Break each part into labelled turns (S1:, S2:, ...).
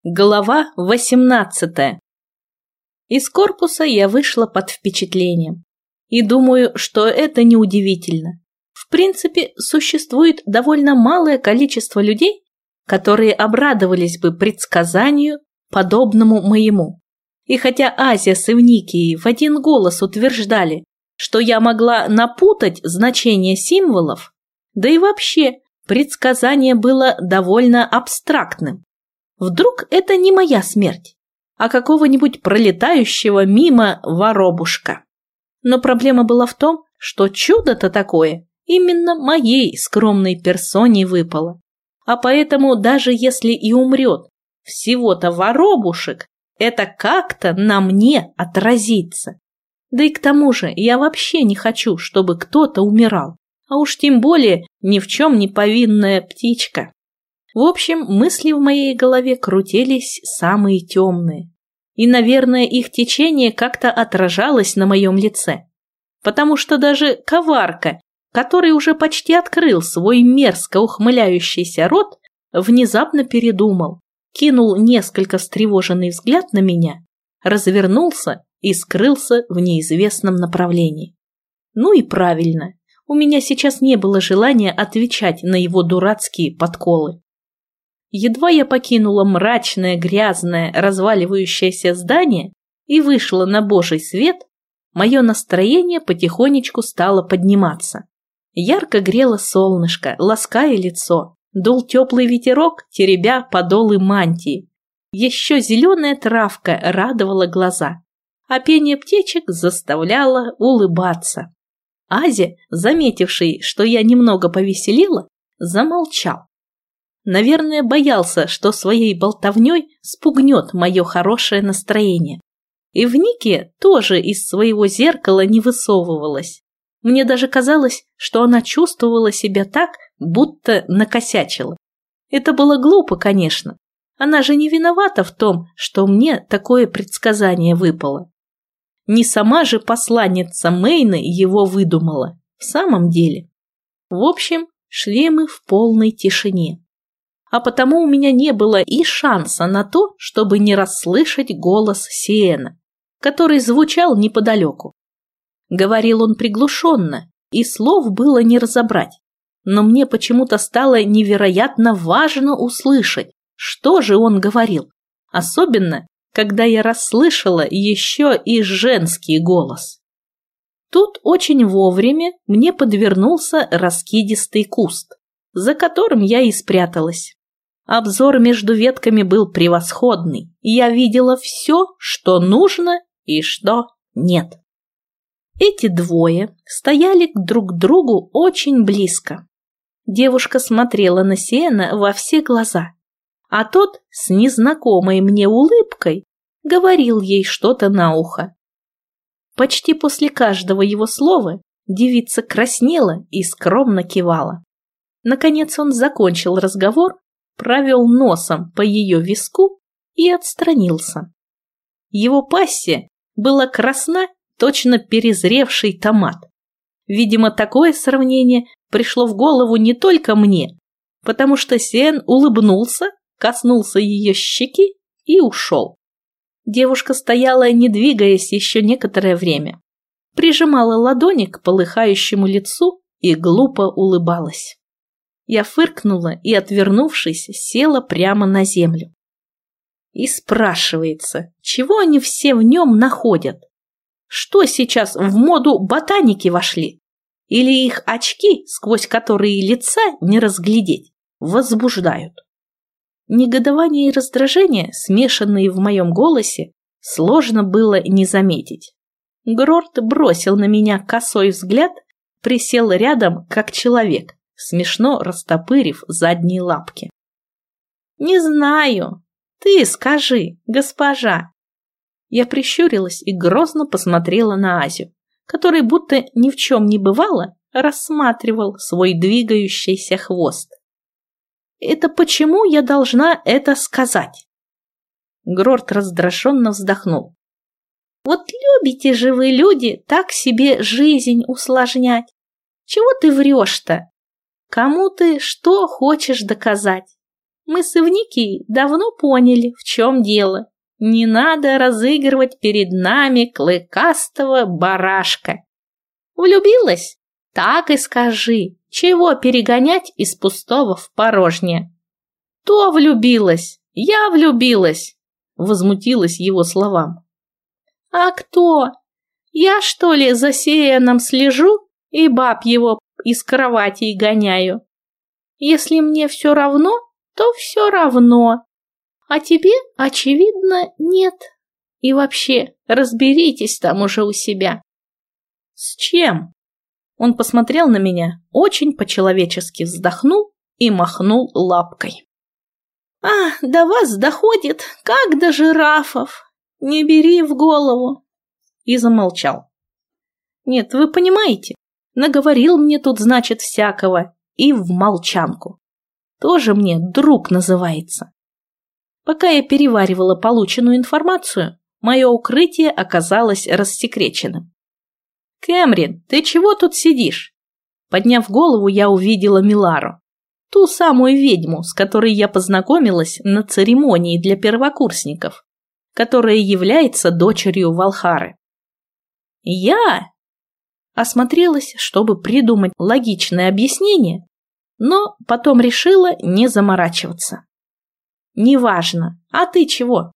S1: Глава 18. Из корпуса я вышла под впечатлением. И думаю, что это неудивительно. В принципе, существует довольно малое количество людей, которые обрадовались бы предсказанию, подобному моему. И хотя Азия с Эвникией в один голос утверждали, что я могла напутать значение символов, да и вообще предсказание было довольно абстрактным. Вдруг это не моя смерть, а какого-нибудь пролетающего мимо воробушка. Но проблема была в том, что чудо-то такое именно моей скромной персоне выпало. А поэтому даже если и умрет всего-то воробушек, это как-то на мне отразится. Да и к тому же я вообще не хочу, чтобы кто-то умирал, а уж тем более ни в чем не повинная птичка. В общем, мысли в моей голове крутились самые темные. И, наверное, их течение как-то отражалось на моем лице. Потому что даже коварка, который уже почти открыл свой мерзко ухмыляющийся рот, внезапно передумал, кинул несколько встревоженный взгляд на меня, развернулся и скрылся в неизвестном направлении. Ну и правильно, у меня сейчас не было желания отвечать на его дурацкие подколы. Едва я покинула мрачное, грязное, разваливающееся здание и вышла на Божий свет, мое настроение потихонечку стало подниматься. Ярко грело солнышко, лаская лицо, дул теплый ветерок, теребя подолы мантии. Еще зеленая травка радовала глаза, а пение птичек заставляло улыбаться. Азя, заметивший, что я немного повеселила, замолчал. Наверное, боялся, что своей болтовней спугнет мое хорошее настроение. Эвникия тоже из своего зеркала не высовывалась. Мне даже казалось, что она чувствовала себя так, будто накосячила. Это было глупо, конечно. Она же не виновата в том, что мне такое предсказание выпало. Не сама же посланница Мейны его выдумала. В самом деле. В общем, шли мы в полной тишине. А потому у меня не было и шанса на то, чтобы не расслышать голос Сиэна, который звучал неподалеку. Говорил он приглушенно, и слов было не разобрать, но мне почему-то стало невероятно важно услышать, что же он говорил, особенно, когда я расслышала еще и женский голос. Тут очень вовремя мне подвернулся раскидистый куст, за которым я и спряталась. Обзор между ветками был превосходный, и я видела все, что нужно и что нет. Эти двое стояли друг к другу очень близко. Девушка смотрела на Сиэна во все глаза, а тот с незнакомой мне улыбкой говорил ей что-то на ухо. Почти после каждого его слова девица краснела и скромно кивала. Наконец он закончил разговор, провел носом по ее виску и отстранился. Его пассия была красна, точно перезревший томат. Видимо, такое сравнение пришло в голову не только мне, потому что Сиэн улыбнулся, коснулся ее щеки и ушел. Девушка стояла, не двигаясь еще некоторое время, прижимала ладони к полыхающему лицу и глупо улыбалась. Я фыркнула и, отвернувшись, села прямо на землю. И спрашивается, чего они все в нем находят? Что сейчас в моду ботаники вошли? Или их очки, сквозь которые лица не разглядеть, возбуждают? Негодование и раздражение, смешанные в моем голосе, сложно было не заметить. Грорт бросил на меня косой взгляд, присел рядом, как человек, смешно растопырив задние лапки. «Не знаю. Ты скажи, госпожа». Я прищурилась и грозно посмотрела на Азю, который будто ни в чем не бывало рассматривал свой двигающийся хвост. «Это почему я должна это сказать?» Грорт раздраженно вздохнул. «Вот любите же вы, люди, так себе жизнь усложнять. Чего ты врешь-то? Кому ты что хочешь доказать? Мы с Евникией давно поняли, в чем дело. Не надо разыгрывать перед нами клыкастого барашка. Влюбилась? Так и скажи. Чего перегонять из пустого в порожнее? То влюбилась, я влюбилась, возмутилась его словам. А кто? Я, что ли, за Сирианом слежу и баб его из кровати гоняю? Если мне все равно, то все равно. А тебе, очевидно, нет. И вообще, разберитесь там уже у себя. С чем? Он посмотрел на меня, очень по-человечески вздохнул и махнул лапкой. А, до вас доходит, как до жирафов. Не бери в голову. И замолчал. Нет, вы понимаете, наговорил мне тут, значит, всякого, и в молчанку. Тоже мне друг называется. Пока я переваривала полученную информацию, мое укрытие оказалось рассекреченным. «Кэмрин, ты чего тут сидишь?» Подняв голову, я увидела Милару, ту самую ведьму, с которой я познакомилась на церемонии для первокурсников, которая является дочерью Валхары. Я осмотрелась, чтобы придумать логичное объяснение, но потом решила не заморачиваться. «Неважно, а ты чего?»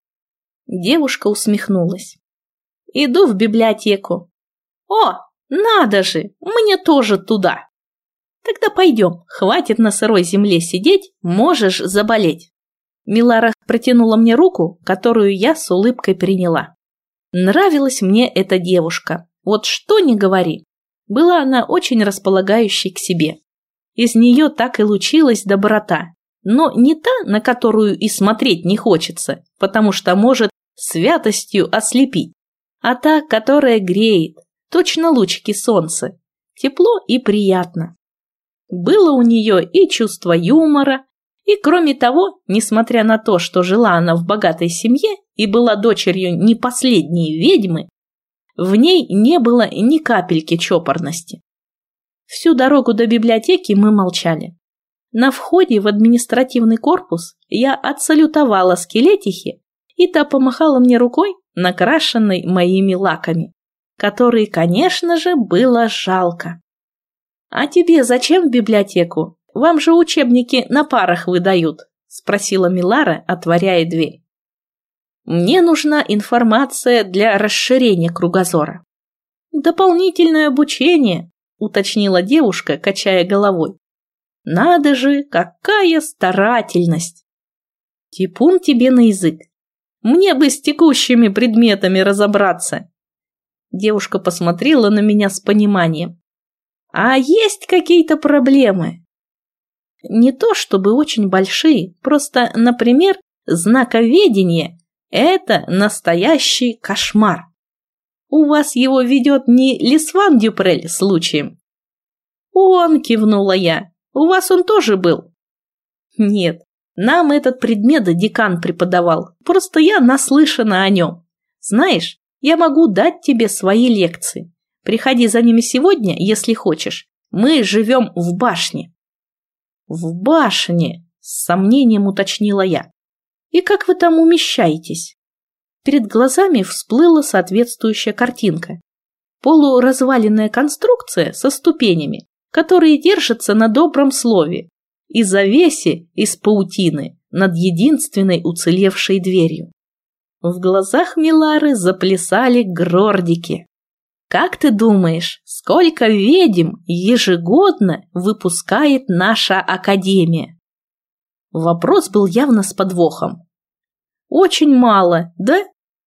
S1: Девушка усмехнулась. «Иду в библиотеку». «О, надо же, мне тоже туда». «Тогда пойдем, хватит на сырой земле сидеть, можешь заболеть». Милара протянула мне руку, которую я с улыбкой приняла. Нравилась мне эта девушка, вот что ни говори. Была она очень располагающей к себе. Из нее так и лучилась доброта, но не та, на которую и смотреть не хочется, потому что может святостью ослепить, а та, которая греет, точно лучики солнца, тепло и приятно. Было у нее и чувство юмора, и кроме того, несмотря на то, что жила она в богатой семье и была дочерью не последней ведьмы, в ней не было ни капельки чопорности. Всю дорогу до библиотеки мы молчали. На входе в административный корпус я отсалютовала скелетихе, и та помахала мне рукой, накрашенной моими лаками, которые, конечно же, было жалко. «А тебе зачем в библиотеку? Вам же учебники на парах выдают», – спросила Милара, отворяя дверь. «Мне нужна информация для расширения кругозора». «Дополнительное обучение», – уточнила девушка, качая головой. «Надо же, какая старательность!» «Типун тебе на язык! Мне бы с текущими предметами разобраться!» Девушка посмотрела на меня с пониманием. «А есть какие-то проблемы?» «Не то чтобы очень большие, просто, например, знаковедение – это настоящий кошмар. У вас его ведет не Лисван Дюпрель случаем?» «Он», – кивнула я, – «у вас он тоже был?» «Нет, нам этот предмет декан преподавал, просто я наслышана о нем. Знаешь, я могу дать тебе свои лекции. Приходи за ними сегодня, если хочешь. Мы живем в башне». «В башне», – с сомнением уточнила я. «И как вы там умещаетесь?» Перед глазами всплыла соответствующая картинка. Полуразваленная конструкция со ступенями, которые держатся на добром слове, и завесе из паутины над единственной уцелевшей дверью. В глазах Милары заплясали грордики. «Как ты думаешь, сколько ведьм ежегодно выпускает наша академия?» Вопрос был явно с подвохом. «Очень мало, да?»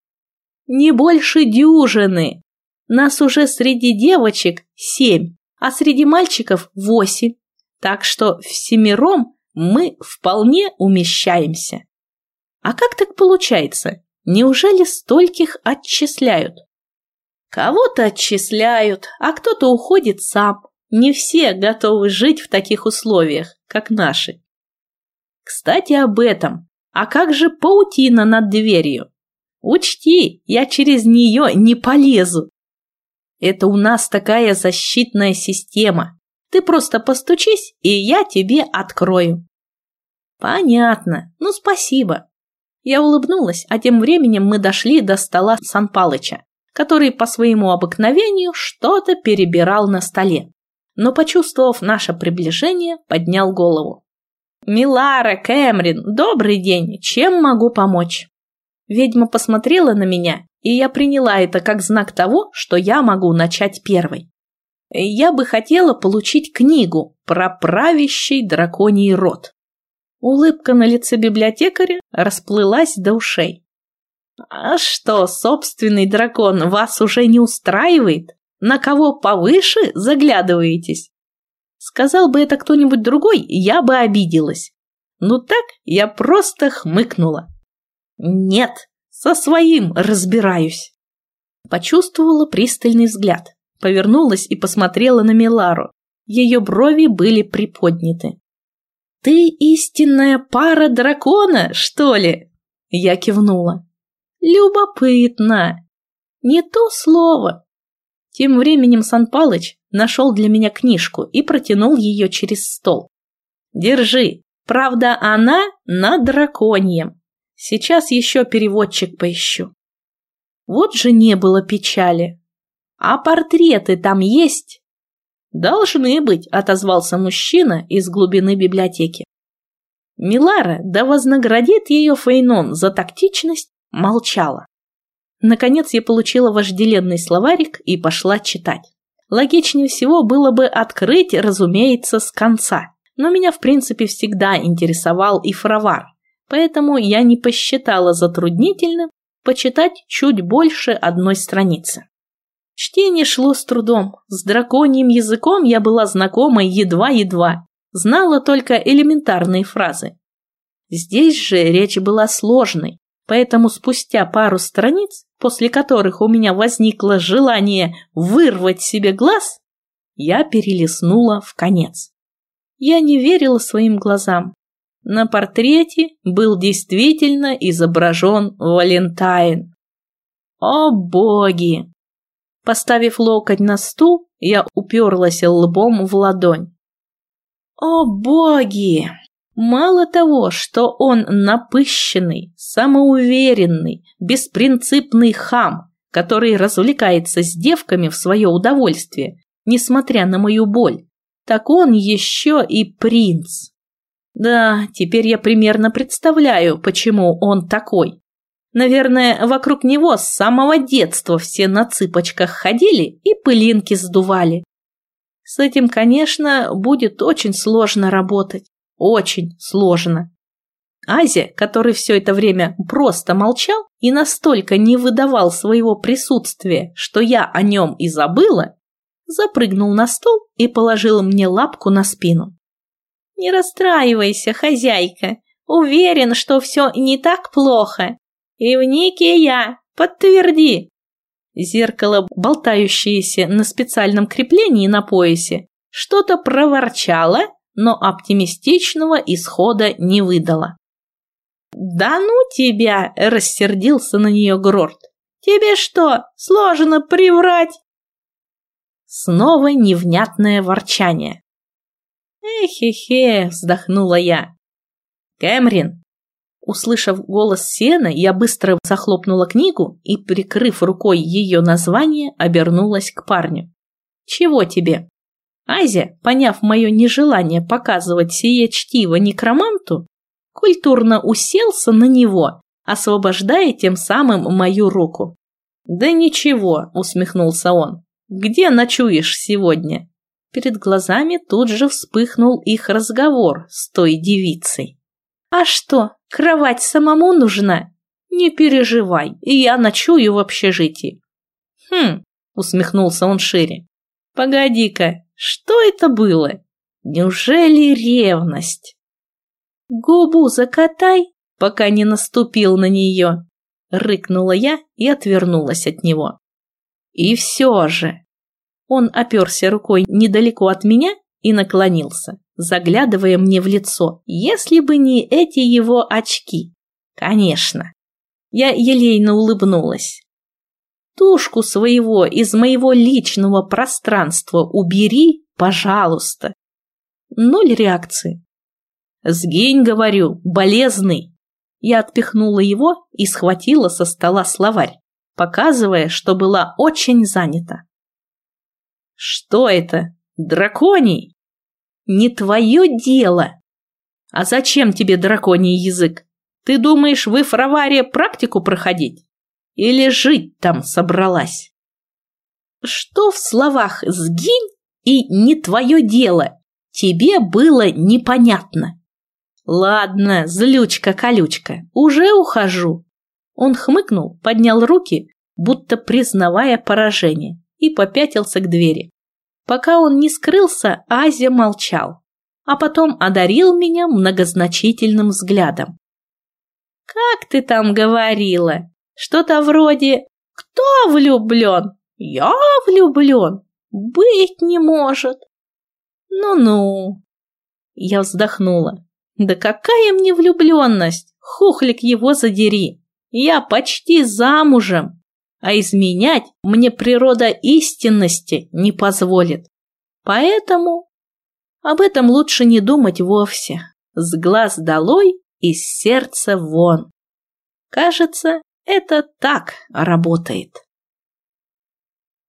S1: «Не больше дюжины. Нас уже среди девочек 7, а среди мальчиков 8. Так что всемиром мы вполне умещаемся». «А как так получается? Неужели стольких отчисляют?» «Кого-то отчисляют, а кто-то уходит сам. Не все готовы жить в таких условиях, как наши». «Кстати, об этом. А как же паутина над дверью? Учти, я через нее не полезу. Это у нас такая защитная система. Ты просто постучись, и я тебе открою». Понятно. Ну, спасибо. Я улыбнулась, а тем временем мы дошли до стола Сан Палыча, который по своему обыкновению что-то перебирал на столе. Но, почувствовав наше приближение, поднял голову. «Милара, Кэмрин, добрый день, чем могу помочь?» Ведьма посмотрела на меня, и я приняла это как знак того, что я могу начать первой. Я бы хотела получить книгу про правящий драконий род. Улыбка на лице библиотекаря расплылась до ушей. «А что, собственный дракон вас уже не устраивает? На кого повыше заглядываетесь?» Сказал бы это кто-нибудь другой, я бы обиделась. Ну так я просто хмыкнула. «Нет, со своим разбираюсь». Почувствовала пристальный взгляд, повернулась и посмотрела на Милару. Ее брови были приподняты. «Ты истинная пара дракона, что ли?» Я кивнула. «Любопытно. Не то слово». Тем временем Сан Палыч нашел для меня книжку и протянул ее через стол. «Держи. Правда, она на драконьем. Сейчас еще переводчик поищу». Вот же не было печали. «А портреты там есть?» «Должны быть», — отозвался мужчина из глубины библиотеки. Милара, да вознаградит ее Фейнон за тактичность, молчала. Наконец я получила вожделенный словарик и пошла читать. Логичнее всего было бы открыть, разумеется, с конца, но меня в принципе всегда интересовал и фравар, поэтому я не посчитала затруднительным почитать чуть больше одной страницы. Чтение шло с трудом, с драконьим языком я была знакома едва-едва, знала только элементарные фразы. Здесь же речь была сложной, поэтому спустя пару страниц, после которых у меня возникло желание вырвать себе глаз, я перелистнула в конец. Я не верила своим глазам. На портрете был действительно изображен Валентайн. О боги! Поставив локоть на стул, я уперлась лбом в ладонь. О боги! Мало того, что он напыщенный, самоуверенный, беспринципный хам, который развлекается с девками в свое удовольствие, несмотря на мою боль, так он еще и принц. Да, теперь я примерно представляю, почему он такой. Наверное, вокруг него с самого детства все на цыпочках ходили и пылинки сдували. С этим, конечно, будет очень сложно работать. Очень сложно. Азия, который все это время просто молчал и настолько не выдавал своего присутствия, что я о нем и забыла, запрыгнул на стол и положил мне лапку на спину. «Не расстраивайся, хозяйка. Уверен, что все не так плохо. И в нике я. Подтверди». Зеркало, болтающееся на специальном креплении на поясе, что-то проворчало, но оптимистичного исхода не выдало. «Да ну тебя!» – рассердился на нее Грорт. «Тебе что, сложно приврать?» Снова невнятное ворчание. «Эхе-хе!» – вздохнула я. «Кэмрин!» Услышав голос Сена, я быстро захлопнула книгу и, прикрыв рукой ее название, обернулась к парню. «Чего тебе?» Азия, поняв мое нежелание показывать сие чтиво некроманту, культурно уселся на него, освобождая тем самым мою руку. «Да ничего», — усмехнулся он. «Где ночуешь сегодня?» Перед глазами тут же вспыхнул их разговор с той девицей. «А что, кровать самому нужна? Не переживай, я ночую в общежитии». «Хм», — усмехнулся он шире. «Погоди-ка, что это было? Неужели ревность?» «Губу закатай, пока не наступил на нее», — рыкнула я и отвернулась от него. «И все же...» Он оперся рукой недалеко от меня и наклонился, заглядывая мне в лицо, если бы не эти его очки. Конечно. Я елейно улыбнулась. «Тушку своего из моего личного пространства убери, пожалуйста». Ноль реакции. Сгинь, говорю, болезный. Я отпихнула его и схватила со стола словарь, показывая, что была очень занята. Что это? Драконий? Не твое дело. А зачем тебе драконий язык? Ты думаешь, в Ифраваре практику проходить? Или жить там собралась? Что в словах «сгинь» и «не твое дело» тебе было непонятно? Ладно, злючка-колючка, уже ухожу. Он хмыкнул, поднял руки, будто признавая поражение, и попятился к двери. Пока он не скрылся, Азя молчал, а потом одарил меня многозначительным взглядом. «Как ты там говорила? Что-то вроде «Кто влюблен? Я влюблен? Быть не может». Ну-ну. Я вздохнула. Да какая мне влюбленность? Хухлик его задери. Я почти замужем, а изменять мне природа истинности не позволит. Поэтому об этом лучше не думать вовсе. С глаз долой, из сердца вон. Кажется, это так работает.